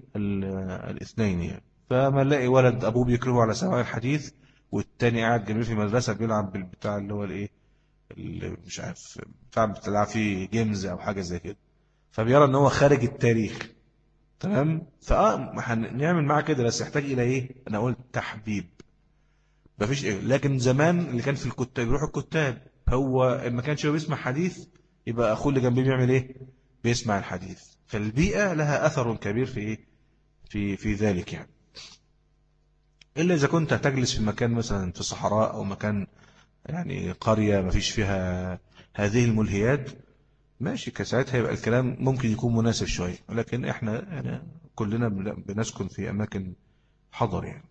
الاثنين يعني. فما نلاقي ولد أبوه بيكرهه على سماع الحديث والتاني قاعد جنبه في مدرسة بيلعب بالبتاع اللي هو اللي مش عارف بتلعب فيه جيمز أو حاجة زي كده، فبيرى ان هو خارج التاريخ. تمام؟ هنعمل معاه كده، بس يحتاج إلى إيه؟ أنا قلت تحبيب، مفيش إيه. لكن زمان اللي كان في الكتاب يروح الكتاب، هو ما كانش بيسمع حديث يبقى أخوه اللي جنبيه بيعمل إيه؟ بيسمع الحديث. فالبيئة لها أثر كبير في إيه؟ في ذلك يعني. إلا إذا كنت تجلس في مكان مثلا في صحراء أو مكان يعني قرية ما فيش فيها هذه الملهيات، ماشي، كساعتها يبقى الكلام ممكن يكون مناسب شوية. ولكن إحنا يعني كلنا بنسكن في أماكن حضر يعني.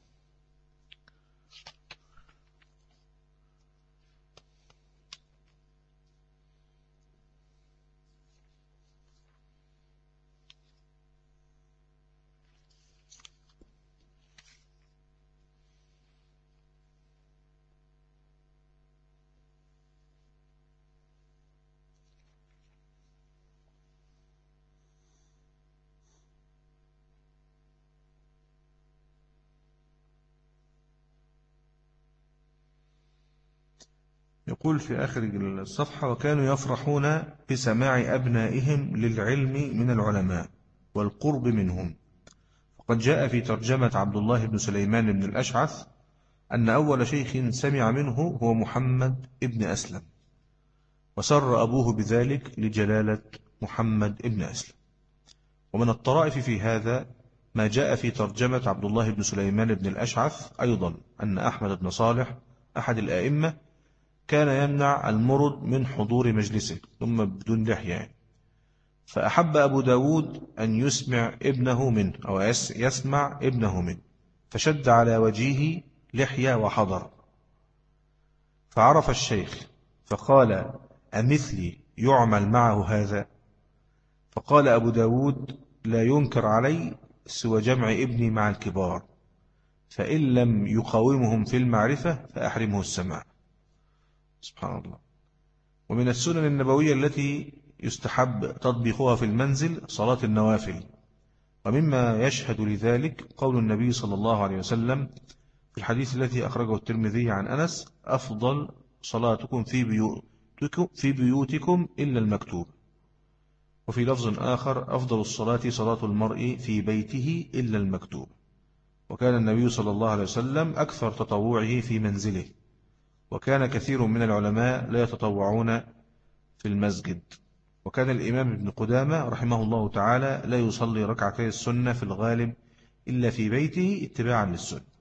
يقول في آخر الصفحة وكانوا يفرحون بسماع أبنائهم للعلم من العلماء والقرب منهم. وقد جاء في ترجمة عبد الله بن سليمان بن الأشعث أن أول شيخ سمع منه هو محمد ابن أسلم، وسر أبوه بذلك لجلالة محمد ابن أسلم. ومن الطرائف في هذا ما جاء في ترجمة عبد الله بن سليمان بن الأشعث أيضا أن أحمد بن صالح أحد الآئمة كان يمنع المرد من حضور مجلسه ثم بدون لحية، فأحب أبو داود أن يسمع ابنه منه أو يسمع ابنه منه، فشد على وجهه لحية وحضر. فعرف الشيخ فقال أمثلي يعمل معه هذا؟ فقال أبو داود لا ينكر علي سوى جمع ابني مع الكبار، فإن لم يقاومهم في المعرفة فأحرمه السماع. سبحان الله. ومن السنن النبوية التي يستحب تطبيقها في المنزل صلاة النوافل، ومما يشهد لذلك قول النبي صلى الله عليه وسلم في الحديث الذي أخرجه الترمذي عن أنس أفضل صلاتكم في بيوتكم إلا المكتوب. وفي لفظ آخر أفضل الصلاة صلاة المرء في بيته إلا المكتوب. وكان النبي صلى الله عليه وسلم أكثر تطوعه في منزله، وكان كثير من العلماء لا يتطوعون في المسجد. وكان الإمام ابن قدامة رحمه الله تعالى لا يصلي ركعتي السنة في الغالب إلا في بيته اتباعا للسنة.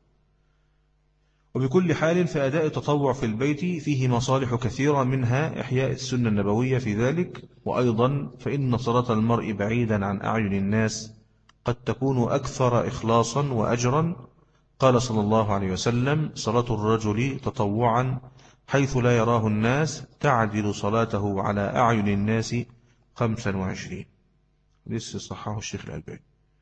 وبكل حال فأداء التطوع في البيت فيه مصالح كثيرة، منها إحياء السنة النبوية في ذلك. وأيضا فإن صلاة المرء بعيدا عن أعين الناس قد تكون أكثر إخلاصا وأجرا. قال صلى الله عليه وسلم صلاة الرجل تطوعا حيث لا يراه الناس تعدل صلاته على أعين الناس 25. لسه صححه الشيخ الألباني.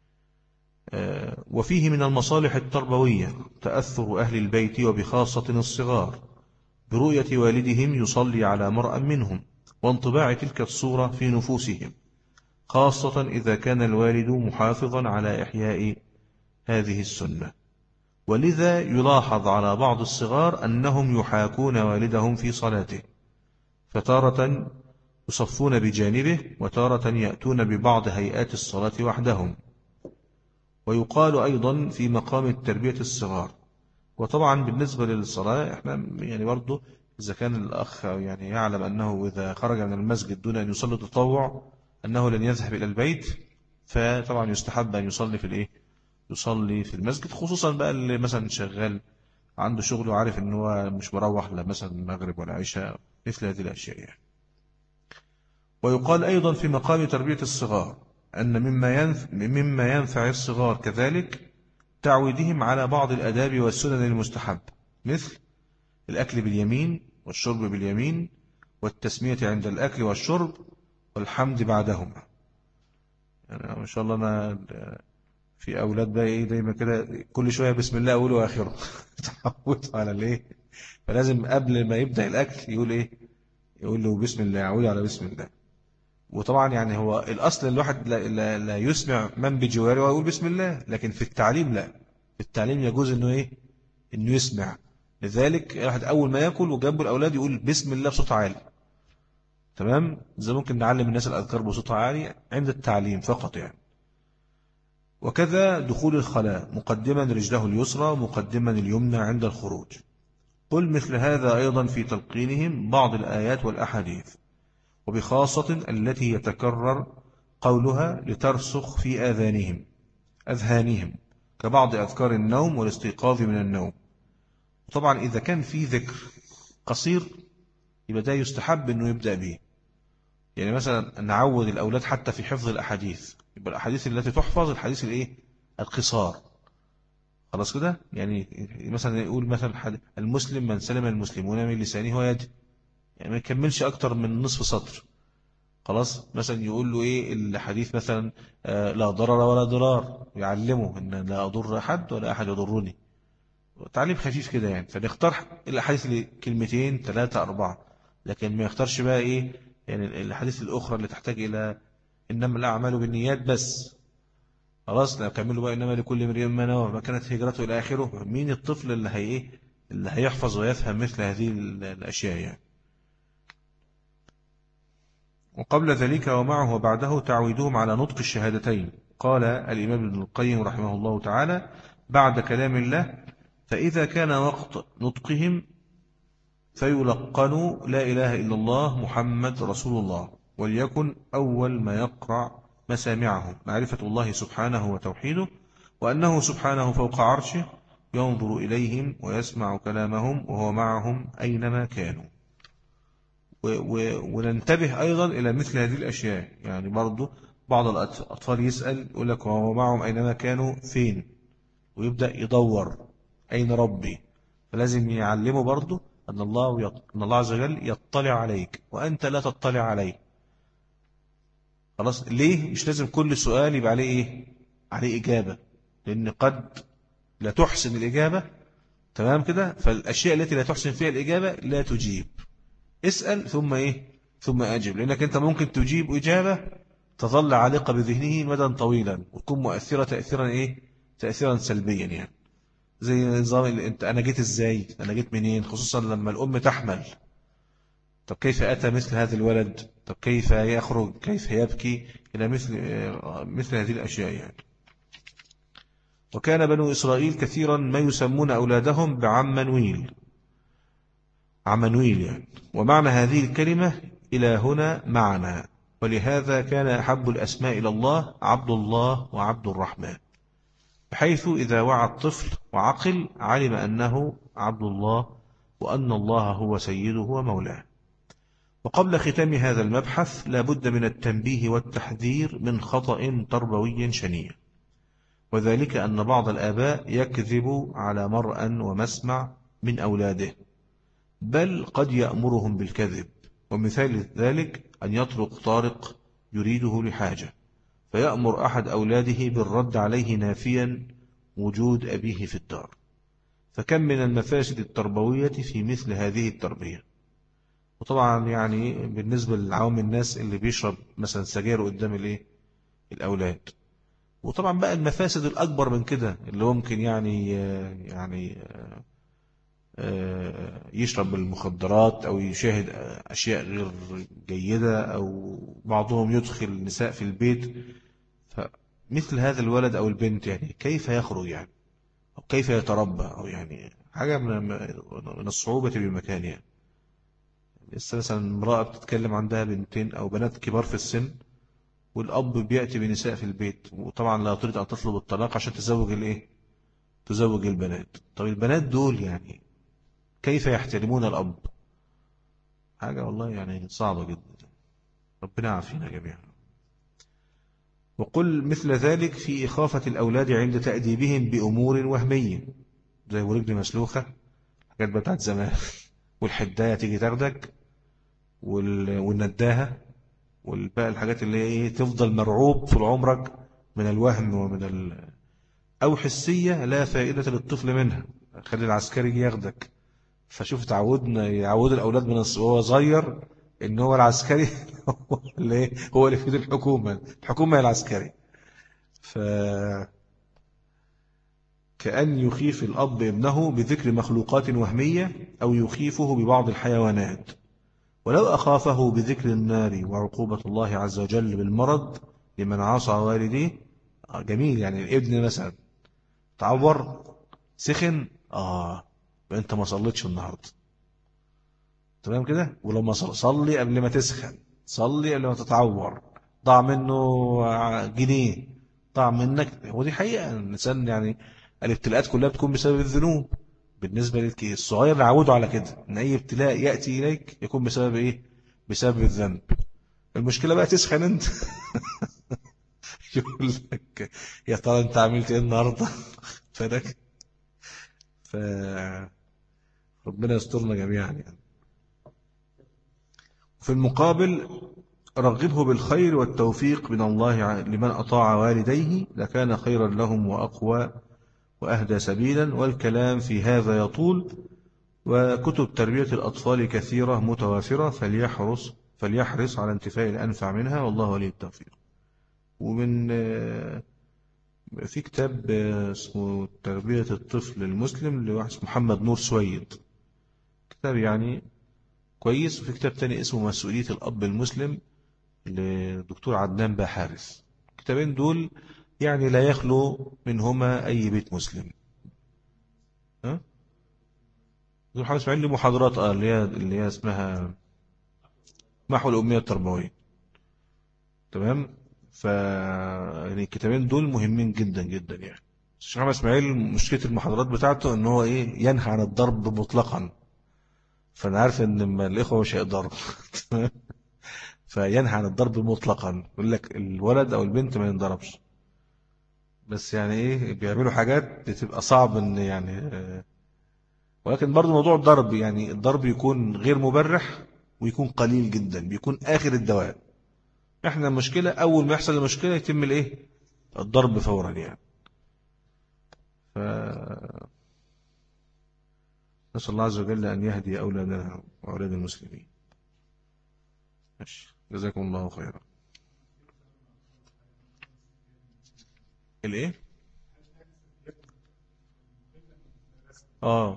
وفيه من المصالح التربوية تأثر أهل البيت وبخاصة الصغار برؤية والدهم يصلي على مرأى منهم، وانطباع تلك الصورة في نفوسهم، خاصة إذا كان الوالد محافظا على إحياء هذه السنة. ولذا يلاحظ على بعض الصغار أنهم يحاكون والدهم في صلاته، فتارة يصفون بجانبه وتارة يأتون ببعض هيئات الصلاة وحدهم. ويقال أيضا في مقام التربية الصغار. وطبعا بالنسبة للصلاة احنا يعني برضو إذا كان الأخ يعني يعلم أنه إذا خرج من المسجد دون أن يصلي تطوع أنه لن يذهب إلى البيت، فطبعا يستحب أن يصلي في الإيه؟ يصلي في المسجد، خصوصا بقى اللي مثلا شغال عنده شغل وعارف أنه هو مش مروح لا مثلا المغرب ولا عشاء، مثل هذه الأشياء يعني. ويقال أيضا في مقام تربية الصغار أن مما ينفع الصغار كذلك تعويدهم على بعض الأداب والسنن المستحب، مثل الأكل باليمين والشرب باليمين والتسمية عند الأكل والشرب والحمد بعدهما. يعني ما شاء الله أنا في أولاد بقى إيه دايما كده كل شوية بسم الله أوله وآخره تعودوا على الإيه، فلازم قبل ما يبدأ الأكل يقول إيه، يقول له بسم الله، أعود على بسم الله. وطبعا يعني هو الأصل الواحد لا يسمع من بجواره ويقول بسم الله، لكن في التعليم لا، في التعليم يجوز إنه إيه، إنه يسمع. لذلك الواحد أول ما يأكل وجنبه الأولاد يقول بسم الله بصوت عالي. تمام، زي ممكن نعلم الناس الأذكار بصوت عالي عند التعليم فقط يعني. وكذا دخول الخلاء مقدما رجله اليسرى مقدما اليمنى عند الخروج. قل مثل هذا أيضا في تلقينهم بعض الآيات والأحاديث، وبخاصة التي يتكرر قولها لترسخ في أذهانهم كبعض أذكار النوم والاستيقاظ من النوم. طبعا إذا كان في ذكر قصير يبقى ده يستحب أنه يبدأ به. يعني مثلا نعود الأولاد حتى في حفظ الأحاديث، يبقى الأحاديث التي تحفظ الحديث الإيه؟ القصار. خلاص كده، يعني مثلا يقول مثلا المسلم من سلم المسلمون من لسانه ويده، يعني ما يكملش أكتر من نصف سطر. خلاص، مثلا يقول له إيه الحديث مثلا لا ضرر ولا ضرار، يعلمه أن لا أضر أحد ولا أحد يضرني، تعليم خفيف كده يعني. فنختار الأحاديث اللي كلمتين 3 4، لكن ما يختارش بقى إيه يعني الحديث الأخرى اللي تحتاج إلى إنما الأعمال بالنيات بس. خلاص، لو كملوا بقى إنما لكل امرئ ما نوى ما كانت هجرته إلى آخره. مين الطفل اللي هي إيه اللي هيحفظ ويفهم مثل هذه الأشياء يعني. وقبل ذلك ومعه وبعده تعويدهم على نطق الشهادتين. قال الإمام ابن القيم رحمه الله تعالى بعد كلام الله: فإذا كان وقت نطقهم فيلقنوا لا إله إلا الله محمد رسول الله، وليكن أول ما يقرع مسامعهم معرفة الله سبحانه وتوحيده، وأنه سبحانه فوق عرشه ينظر إليهم ويسمع كلامهم وهو معهم أينما كانوا. وننتبه أيضا إلى مثل هذه الأشياء. يعني برضو بعض الأطفال يسأل يقول لك وهو معهم أينما كانوا فين، ويبدأ يدور أين ربي. فلازم يعلمه برضو أن الله عز وجل يطلع عليك وأنت لا تطلع عليه. خلاص، ليه مش لازم كل سؤال يبقى عليه إيه؟ عليه إجابة، لأن قد لا تحسن الإجابة. تمام كده، فالأشياء التي لا تحسن فيها الإجابة لا تجيب. اسأل ثم إيه؟ ثم أجب، لأنك أنت ممكن تجيب إجابة تظل عالقة بذهنه مدى طويلا وتكون مؤثرة تأثيرا إيه؟ تأثيرا سلبيا يعني. زي نظام انت انا جيت ازاي، انا جيت منين، خصوصا لما الام تحمل. طب كيف اتى مثل هذا الولد، طب كيف يخرج، كيف يبكي، الى مثل هذه الاشياء يعني. وكان بنو اسرائيل كثيرا ما يسمون اولادهم بعمنويل يعني. ومعنى هذه الكلمة الى هنا معنى، ولهذا كان احب الاسماء الى الله عبد الله وعبد الرحمن، بحيث إذا وعى الطفل وعقل علم أنه عبد الله وأن الله هو سيده ومولاه. وقبل ختام هذا المبحث لا بد من التنبيه والتحذير من خطأ تربوي شنيع، وذلك أن بعض الآباء يكذب على مرأى ومسمع من أولاده، بل قد يأمرهم بالكذب. ومثال ذلك أن يطرق طارق يريده لحاجة فيأمر أحد أولاده بالرد عليه نافيا وجود أبيه في الدار. فكم من المفاسد التربوية في مثل هذه التربية. وطبعا يعني بالنسبة لعوام الناس اللي بيشرب مثلا سجاير قدام الأولاد. وطبعا بقى المفاسد الأكبر من كده اللي هو ممكن يعني يشرب المخدرات أو يشاهد أشياء غير جيدة أو بعضهم يدخل نساء في البيت. فمثل هذا الولد أو البنت يعني كيف يخرج يعني أو كيف يتربى أو يعني حاجة من الصعوبة بمكان يعني. لسه مثلا امرأة بتتكلم عندها بنتين أو بنات كبار في السن والأب بيأتي بنساء في البيت وطبعا لا تريد أن تطلب الطلاق عشان تزوج البنات. طب البنات دول يعني كيف يحترمون الأب؟ حاجة والله يعني صعبة جدا. ربنا يعافينا جميعا. وقل مثل ذلك في إخافة الأولاد عند تأديبهم بأمور وهمية زي ورجل مسلوخة، حاجات بتاعت زمان والحداية تيجي تاخدك والنداهة والباقي الحاجات اللي هي ايه تفضل مرعوب طول عمرك من الوهم أو حسية لا فائدة للطفل منها. خلي العسكري يجي ياخدك. فشوف يعود الأولاد من وهو صغير إن هو العسكري هو اللي في ايد الحكومة هي العسكري. فكأن يخيف الأب ابنه بذكر مخلوقات وهمية أو يخيفه ببعض الحيوانات. ولو أخافه بذكر النار وعقوبة الله عز وجل بالمرض لمن عصى والديه جميل. يعني الابن مثلا تعور سخن انت ما صليتش النهارده تمام كده. ولما صلي قبل ما تسخن، صلي قبل ما تتعور. ضاع منه جنيه، ضاع منك. ودي حقيقة الإنسان يعني الابتلاءات كلها بتكون بسبب الذنوب. بالنسبة للصغير نعوده على كده ان اي ابتلاء يأتي اليك يكون بسبب ايه؟ بسبب الذنب. المشكلة بقى تسخن انت يقول لك يا ترى انت عملت ايه النهارده فدك. فربنا يسترنا جميعا يعني. في المقابل رغبه بالخير والتوفيق من الله لمن أطاع والديه لكان خيرا لهم وأقوى وأهدى سبيلا. والكلام في هذا يطول، وكتب تربية الأطفال كثيرة متوافرة، فليحرص على انتفاء الأنفع منها، والله ولي التوفيق. ومن في كتاب اسمه تربية الطفل المسلم لواحد اسمه محمد نور سويد، كتاب يعني كويس. وفي كتاب تاني اسمه مسؤولية الأب المسلم لدكتور عدنان باحارث. الكتابين دول يعني لا يخلو منهما أي بيت مسلم. ها؟ دول حاجة اسمها لي محاضرات اللي هي اسمها محو الأمية التربوية. تمام. يعني الكتابين دول مهمين جدا جدا يعني. الشيخ محمد اسماعيل مشكلة المحاضرات بتاعته ان هو ايه ينهى عن الضرب مطلقا. فانا عارف ان الاخوة مش هيقدروا فينهى عن الضرب مطلقا، يقول لك الولد او البنت ما ينضربش. بس يعني ايه بيعملوا حاجات بتبقى صعب ان يعني ولكن برضو موضوع الضرب يعني الضرب يكون غير مبرح ويكون قليل جدا، بيكون آخر الدواء. احنا المشكلة اول ما يحصل المشكلة يتم الايه الضرب فورا يعني. ف نسأل الله عز وجل أن يهدي أولادنا وأولاد المسلمين. ماشي. جزاكم الله خيرا. الايه اه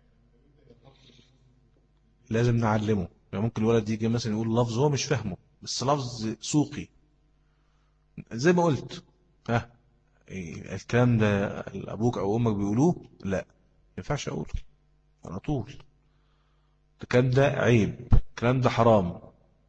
لازم نعلمه. يعني ممكن الولد يجي مثلا يقول لفظ هو مش فاهمه بس لفظ سوقي زي ما قلت. ها الكلام ده أبوك أو أمك بيقولوه لا ما ينفعش أقوله على طول. الكلام ده عيب، الكلام ده حرام.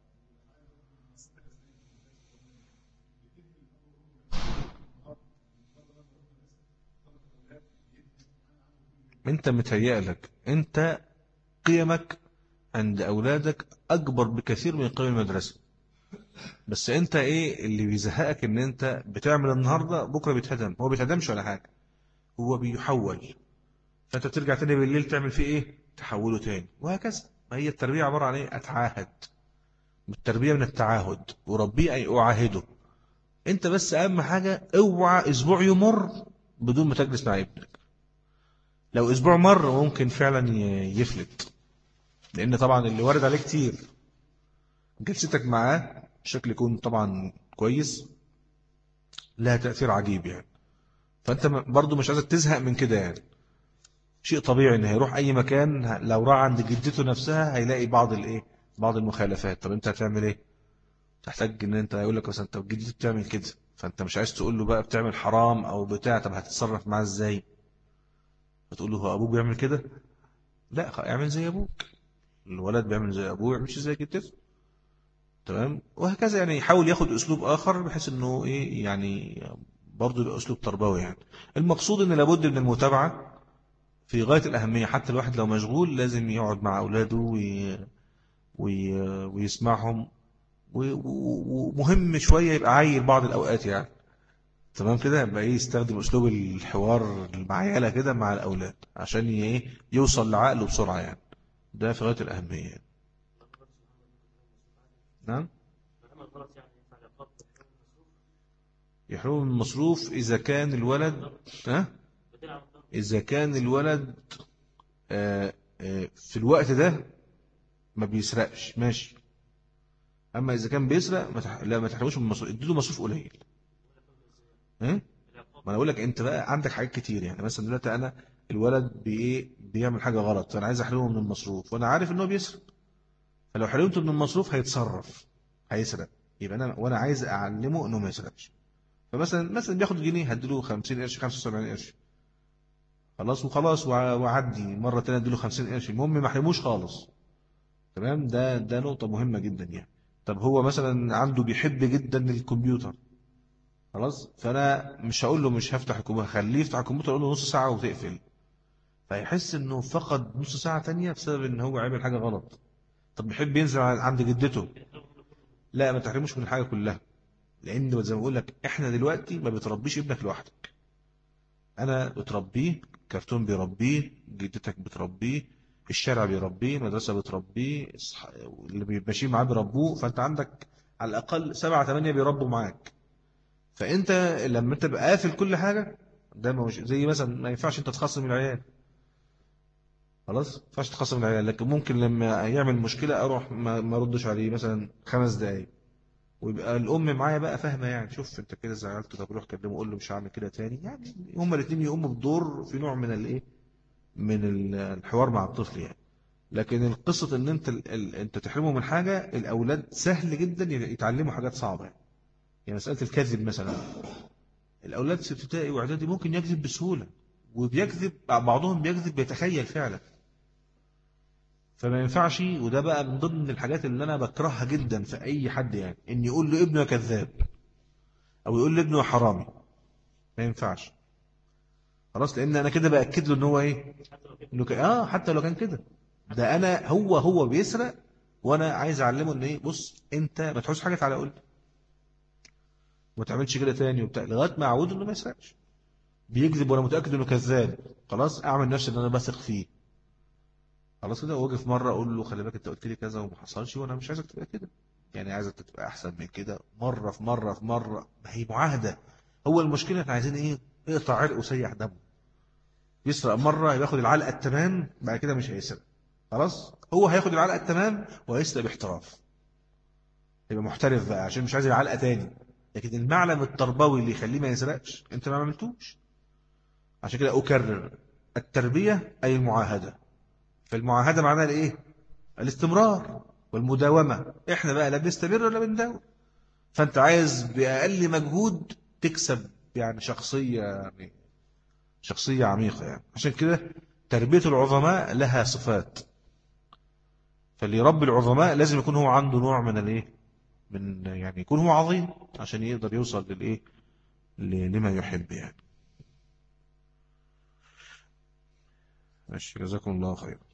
انت متهيألك انت قيمك عند أولادك أكبر بكثير من قيم المدرسة. بس انت ايه اللي بيزهقك ان انت بتعمل النهاردة بكرة بيتهدم. هو بيتهدمش ولا حاجة، هو بيحول. فانت بترجع تاني بالليل تعمل فيه ايه تحوله تاني وهكذا. ما هي التربية عبارة عن ايه؟ اتعاهد. التربية من التعاهد. وربي أي أعاهده. انت بس اهم حاجة اوعى اسبوع يمر بدون ما تجلس مع ابنك. لو اسبوع مر ممكن فعلا يفلت، لان طبعا اللي وارد عليه كتير. جلستك معاه الشكل يكون طبعا كويس، لها تأثير عجيب يعني. فانت برضو مش عايزك تزهق من كده يعني. شيء طبيعي ان هيروح اي مكان لو راح عند جدته نفسها هيلاقي بعض الايه، بعض المخالفات. طب انت هتعمل ايه؟ تحتاج ان انت يقول لك مثلا طب جدتي بتعمل كده، فانت مش عايز تقول له بقى بتعمل حرام او بتاع. طب هتتصرف معاه ازاي؟ هتقول له هو ابوك بيعمل كده؟ لا، اعمل زي ابوك. الولد بيعمل زي ابوه، يعملش زي جدته. تمام. وهكذا يعني، يحاول ياخد اسلوب اخر بحيث انه ايه يعني، برضه يبقى اسلوب تربوي يعني. المقصود ان لابد من المتابعه في غايه الاهميه. حتى الواحد لو مشغول لازم يقعد مع اولاده ويسمعهم. ومهم شويه يبقى عايل بعض الاوقات يعني. تمام كده، يبقى ايه يستخدم اسلوب الحوار المعيله كده مع الاولاد عشان ايه يوصل لعقله بسرعه يعني. ده في غايه الاهميه يعني. نعم. يحرم المصروف إذا كان الولد، ها؟ إذا كان الولد في الوقت ده ما بيسرقش ماشي. أما إذا كان بيسرق لا، ما تحرموش من المصروف، اديله مصروف قليل. ها؟ ما أنا أقول لك أنت بقى عندك حاجات كتير يعني. مثلا دلوقتي أنا الولد بإيه بيعمل حاجة غلط، فأنا عايز أحرمه من المصروف وأنا عارف إن هو بيسرق. فلو حرمته من المصروف هيتصرف، هيسرق. يبقى أنا وأنا عايز أعلمه إنه ما يسرقش. فمثلا بياخد جنيه هديله 50 قرش 75 قرش. خلاص وخلاص وعدي مرة تانية اديله 50 قرش، المهم ما احرموش خالص. تمام. ده نقطة مهمة جدا يعني. طب هو مثلا عنده بيحب جدا الكمبيوتر، خلاص، فانا مش هقول له مش هفتح الكمبيوتر، خليه يفتح الكمبيوتر اقول له نص ساعة وتقفل. فيحس انه فقد نص ساعة تانية بسبب ان هو عمل حاجة غلط. طب بيحب ينزل عند جدته، لا ما تحرموش من الحاجة كلها. لان زي ما بقول لك احنا دلوقتي ما بتربيش ابنك لوحدك. انا بتربيه، كرتون بيربيه، جدتك بتربيه، الشارع بيربيه، المدرسة بتربيه، اللي ماشيين معاه بيربوه. فانت عندك على الاقل 7 8 بيربوا معاك. فانت لما انت تبقى قافل كل حاجة، ده مش زي مثلا ما ينفعش انت تخصم من العيال. خلاص ما ينفعش تخصم من العيال، لكن ممكن لما يعمل مشكلة اروح ما اردش عليه مثلا 5 دقايق. ويبقى الام معايا بقى فاهمه يعني، شوف انت كده زعلت، طب روح كلمه قول له مش هعمل كده تاني يعني. هما الاثنين يقوموا بدور في نوع من الايه، من الحوار مع الطفل يعني. لكن القصة ان انت تحرمه من حاجة، الاولاد سهل جدا يتعلموا حاجات صعبة يعني. يعني مسألة الكذب مثلا، الاولاد في ابتدائي واعدادي ممكن يكذب بسهولة، وبيكذب بعضهم بيكذب بيتخيل فعلا. فما ينفعش. وده بقى من ضمن الحاجات اللي انا بكرهها جدا في اي حد يعني، ان يقول له ابنه كذاب او يقول له ابنه حرامي. ما ينفعش. خلاص، لان انا كده باكد له ان هو ايه، انه حتى لو كان كده. ده انا هو بيسرق، وانا عايز اعلمه ان ايه، بص انت ما تحوش حاجه على قول، وما تعملش كده تاني وبتاع، لغايه ما اعوده انه ما يسرقش. بيكذب وانا متاكد انه كذاب، خلاص اعمل نفسي ان انا بثق فيه. خلاص كده، واجي في مره اقول له خلي بالك انت قلت لي كذا وما حصلش، وانا مش عايزك تبقى كده يعني، عايزك تبقى احسن من كده. مره في مره في مره، ما هي معاهده. هو المشكله احنا عايزين ايه، اقطع عرق وسيح دمه. يسرق مرة ياخد العلقة التمام، بعد كده مش هيسرق. خلاص هو هياخد العلقة التمام وهيسرق باحتراف، يبقى محترف بقى عشان مش عايز العلقة تاني. لكن المعلم التربوي اللي يخليه ما يسرقش انت ما عملتوش. عشان كده أكرر، التربية أي المعاهدة. فالمعاهدة معناها الايه، الاستمرار والمداومة. احنا بقى لا بنستمر ولا بنداوم. فانت عايز بأقل مجهود تكسب يعني شخصية، يعني شخصية عميقة يعني. عشان كده تربية العظماء لها صفات. فاللي يربي العظماء لازم يكون هو عنده نوع من الايه، من يعني يكون هو عظيم عشان يقدر يوصل للايه، لما يحب يعني. ماشي، جزاكم الله خير.